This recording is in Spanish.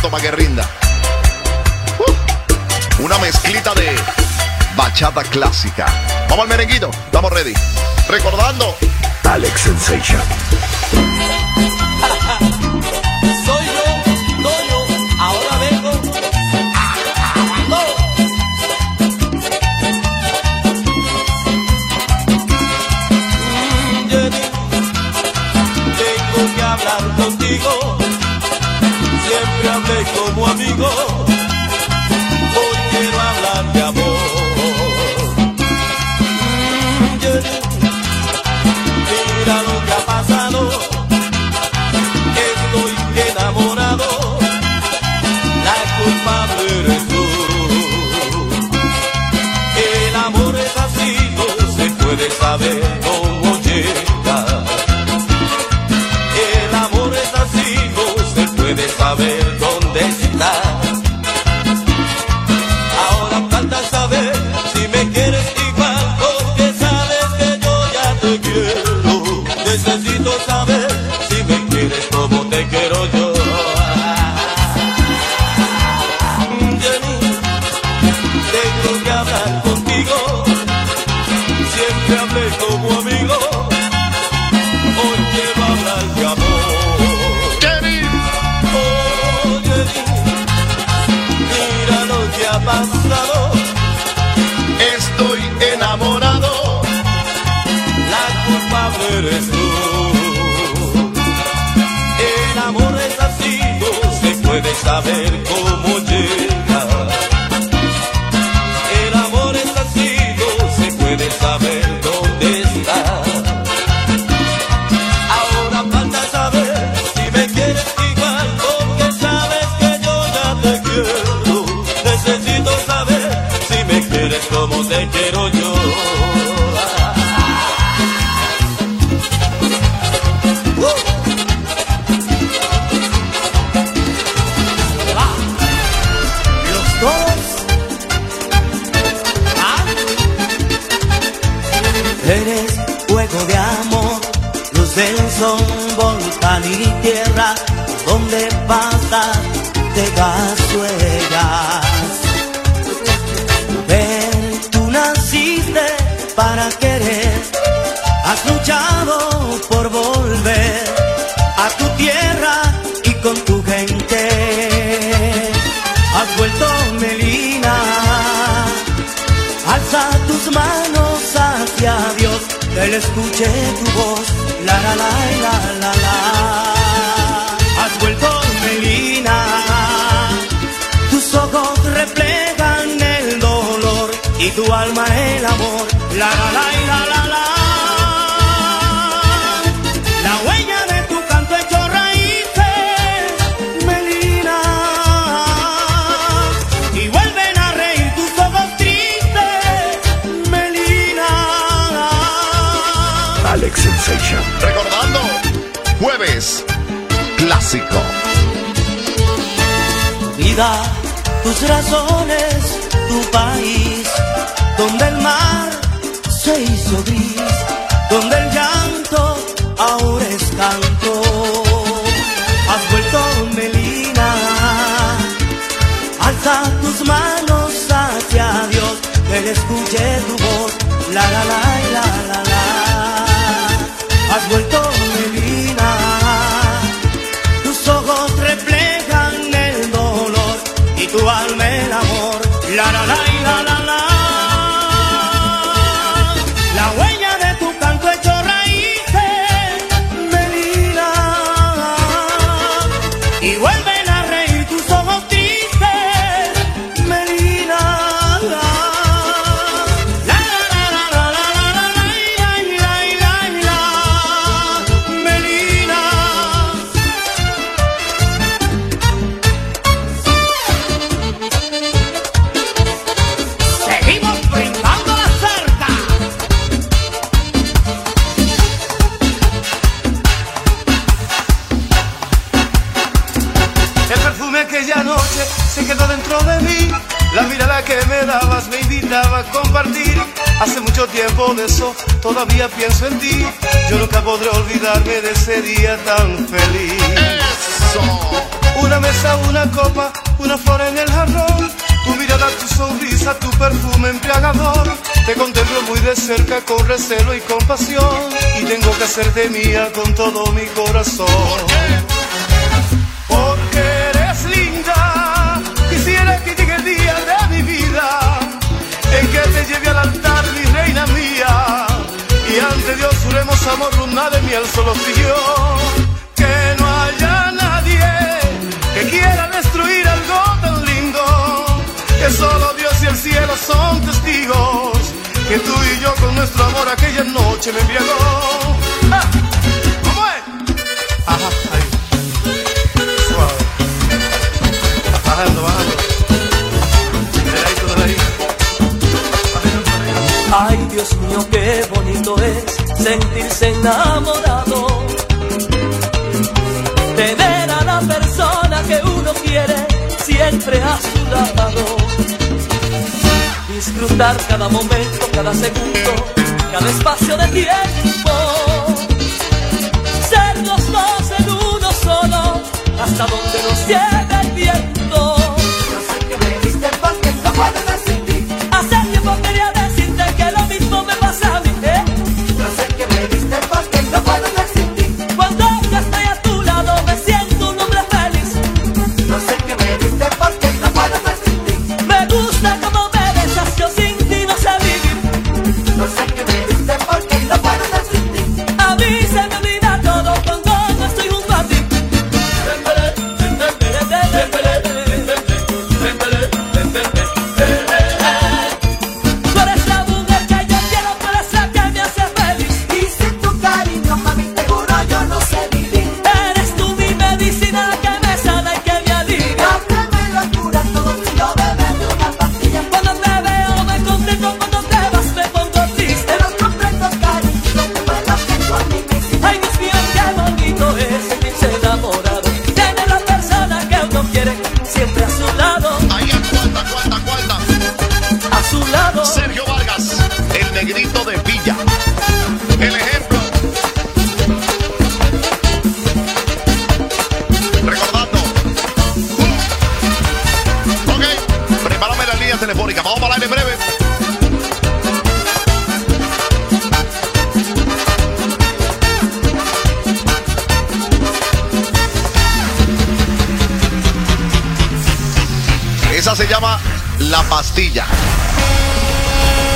vallenato para que rinda. Una mezclita de bachata clásica. Vamos al merenguito, estamos ready. Recordando Alex Sensation. Soy yo, ahora vengo. Jenny, tengo que hablar contigo. Siempre hablé como amigo. Hoy quiero hablar de amor. Jenny, mira lo que ha pasado. Estoy enamorado. La culpable eres tú. El amor es así, no se puede saber cómo llega. El amor es así, no se puede saber dónde está. Ahora falta saber si me quieres igual, porque sabes que yo ya te quiero. Necesito saber si me quieres como te quiero yo. Jenny, tengo que hablar contigo. Siempre hablé como amigo. Hoy quiero hablar de amor. Jenny. Oh, Jenny, mira lo que ha pasado. Estoy enamorado. La culpable eres tú. El amor es así, no se puede saber cómo llega. El amor es así, no se puede saber dónde está. Ahora falta saber si me quieres igual, porque sabes que yo ya te quiero. Necesito saber si me quieres como te quiero yo. Los dos. Eres fuego de amor, luz del sol, volcán y tierra, donde pasas te das huellas. Mujer, tú naciste para querer, has luchado por volver a tu tierra y con tu gente. Has vuelto Melina, alza tus manos hacia Dios, que le escuche tu voz, la la la la la la. Has vuelto Melina, tus ojos reflejan el dolor y tu alma el amor, la la la la la la. La huella de tu canto hecho raíces, Melina, y vuelven a reír tus ojos tristes, Melina. Alex Sensation. Recordando jueves clásico. Vida, tus razones, tu país, donde el mar se hizo gris, donde el llanto ahora es canto. Has vuelto Melina, alza tus manos hacia Dios, que le escuche tu voz, la la la la la la. Has vuelto Melina, tus ojos reflejan el dolor y tu alma el amor, la la la la la la. La huella de tu canto hecho raíces, Melina, y vuelven a reír tus ojos tristes, Melina. La la la la la la la la la la, Melina. Seguimos brincando la cerca. El perfume aquella noche se quedó dentro de mí. La mirada que me dabas me invitaba a compartir. Hace mucho tiempo de eso, todavía pienso en ti. Yo nunca podré olvidarme de ese día tan feliz. Eso. Una belleza, una copa, una flor en el jarrón. Tu mirada, tu sonrisa, tu perfume embriagador. Te contemplo muy de cerca con recelo y compasión, y tengo que hacerte mía con todo mi corazón. Porque eres linda. Quisiera que llegue el día de mi vida en que te lleve al altar, mi reina mía, y ante Dios juremos amor, luna de miel, solo tú y yo. Que no haya nadie que quiera destruir algo tan lindo, que solo Dios y el cielo son testigos, que tú y yo con nuestro amor aquella noche me embriagó. ¡Ah! ¿Cómo es? Ajá, ahí. Suave. Bajando, bajando. De ahí. Ay, Dios mío, qué bonito es sentirse enamorado, tener a la persona que uno quiere siempre a su lado, disfrutar cada momento, cada segundo, cada espacio de tiempo, ser los dos en uno solo, hasta donde nos lleve el viento. No sé qué me diste porque no puedo estar sin ti. Hace tiempo quería decirte que lo mismo me pasa a mí, ¿eh? No sé qué me diste porque no puedo estar sin ti. Cuando yo estoy a tu lado me siento un hombre feliz. No sé qué me diste porque no puedo estar sin ti. Me gusta como me besas, yo sin ti no sé vivir. No sé qué me diste porque no puedo estar sin ti. A mí se me olvida todo cuando no estoy junto a ti. Tú eres la mujer que yo quiero, tú eres la que me hace feliz. Y sin tu cariño, mami, te juro yo no sé vivir. Eres tú mi medicina, la que me sana y que me alivia. Cámbiame locura todo si yo bebé de una pastilla. Cuando te veo me contento, cuando te vas me pongo triste. Te los comprendo, cariño, no te vuelvas que tú a mí me hiciste. Ay, Dios mío, qué bonito es sentirse enamorado, tener la persona que uno quiere siempre a su lado, Ahí aguanta. a su lado. Sergio Vargas, el negrito de Villa. El ejemplo. Recordando. Ok, prepárame la línea telefónica. Vamos para el aire breve. Esa se llama La Pastilla.